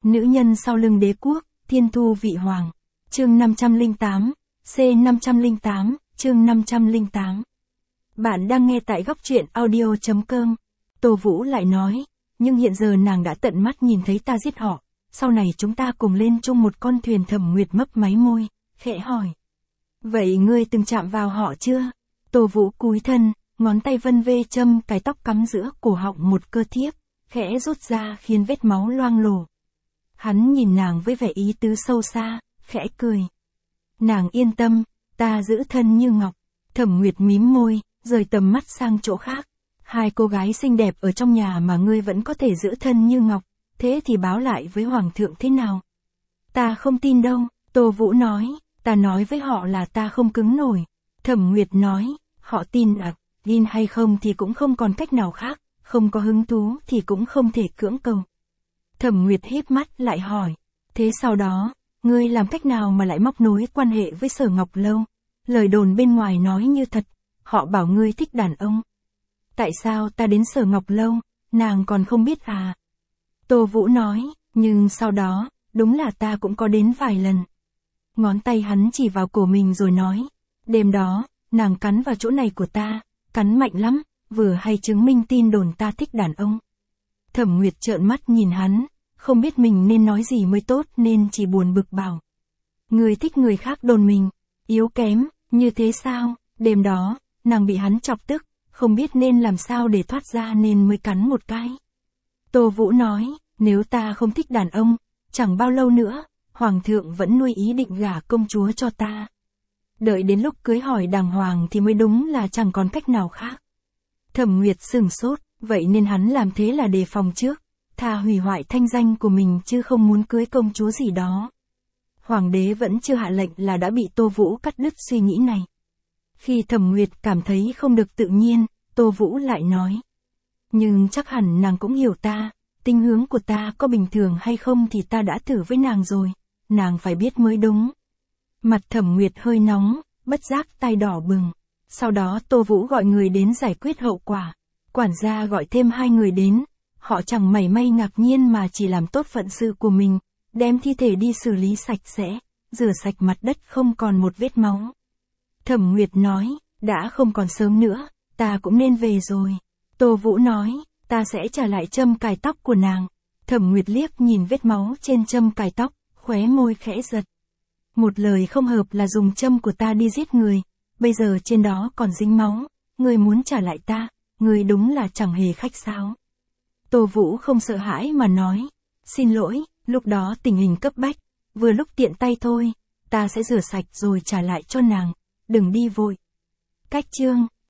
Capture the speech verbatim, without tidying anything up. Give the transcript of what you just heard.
Nữ nhân sau lưng đế quốc, thiên thu vị hoàng. Chương năm trăm lẻ tám, C năm trăm lẻ tám, chương năm trăm lẻ tám. Bạn đang nghe tại góc truyện audio chấm com. Tô Vũ lại nói, nhưng hiện giờ nàng đã tận mắt nhìn thấy ta giết họ, sau này chúng ta cùng lên chung một con thuyền. Thẩm Nguyệt mấp máy môi, khẽ hỏi. Vậy ngươi từng chạm vào họ chưa? Tô Vũ cúi thân, ngón tay vân vê châm cái tóc cắm giữa cổ họng một cơ thiếp, khẽ rút ra khiến vết máu loang lổ. Hắn nhìn nàng với vẻ ý tứ sâu xa, khẽ cười. Nàng yên tâm, ta giữ thân như ngọc. Thẩm Nguyệt mím môi, rời tầm mắt sang chỗ khác. Hai cô gái xinh đẹp ở trong nhà mà ngươi vẫn có thể giữ thân như ngọc, thế thì báo lại với hoàng thượng thế nào? Ta không tin đâu, Tô Vũ nói, ta nói với họ là ta không cứng nổi. Thẩm Nguyệt nói, họ tin à, tin hay không thì cũng không còn cách nào khác, không có hứng thú thì cũng không thể cưỡng cầu. Thẩm Nguyệt híp mắt lại hỏi, thế sau đó, ngươi làm cách nào mà lại móc nối quan hệ với Sở Ngọc Lâu? Lời đồn bên ngoài nói như thật, họ bảo ngươi thích đàn ông. Tại sao ta đến Sở Ngọc Lâu, nàng còn không biết à? Tô Vũ nói, nhưng sau đó, đúng là ta cũng có đến vài lần. Ngón tay hắn chỉ vào cổ mình rồi nói, đêm đó, nàng cắn vào chỗ này của ta, cắn mạnh lắm, vừa hay chứng minh tin đồn ta thích đàn ông. Thẩm Nguyệt trợn mắt nhìn hắn, không biết mình nên nói gì mới tốt nên chỉ buồn bực bảo. Người thích người khác đồn mình, yếu kém, như thế sao? Đêm đó, nàng bị hắn chọc tức, không biết nên làm sao để thoát ra nên mới cắn một cái. Tô Vũ nói, nếu ta không thích đàn ông, chẳng bao lâu nữa, hoàng thượng vẫn nuôi ý định gả công chúa cho ta. Đợi đến lúc cưới hỏi đàng hoàng thì mới đúng là chẳng còn cách nào khác. Thẩm Nguyệt sửng sốt, vậy nên hắn làm thế là đề phòng trước, thà hủy hoại thanh danh của mình chứ không muốn cưới công chúa gì đó. Hoàng đế vẫn chưa hạ lệnh là đã bị Tô Vũ cắt đứt suy nghĩ này. Khi Thẩm Nguyệt cảm thấy không được tự nhiên, Tô Vũ lại nói. Nhưng chắc hẳn nàng cũng hiểu ta, tính hướng của ta có bình thường hay không thì ta đã thử với nàng rồi, nàng phải biết mới đúng. Mặt Thẩm Nguyệt hơi nóng, bất giác tay đỏ bừng. Sau đó Tô Vũ gọi người đến giải quyết hậu quả. Quản gia gọi thêm hai người đến, họ chẳng mảy may ngạc nhiên mà chỉ làm tốt phận sự của mình, đem thi thể đi xử lý sạch sẽ, rửa sạch mặt đất không còn một vết máu. Thẩm Nguyệt nói, đã không còn sớm nữa, ta cũng nên về rồi. Tô Vũ nói, ta sẽ trả lại châm cài tóc của nàng. Thẩm Nguyệt liếc nhìn vết máu trên châm cài tóc, khóe môi khẽ giật. Một lời không hợp là dùng châm của ta đi giết người, bây giờ trên đó còn dính máu, người muốn trả lại ta, người đúng là chẳng hề khách sáo. Tô Vũ không sợ hãi mà nói, xin lỗi, lúc đó tình hình cấp bách, vừa lúc tiện tay thôi, ta sẽ rửa sạch rồi trả lại cho nàng, đừng đi vội. Cách chương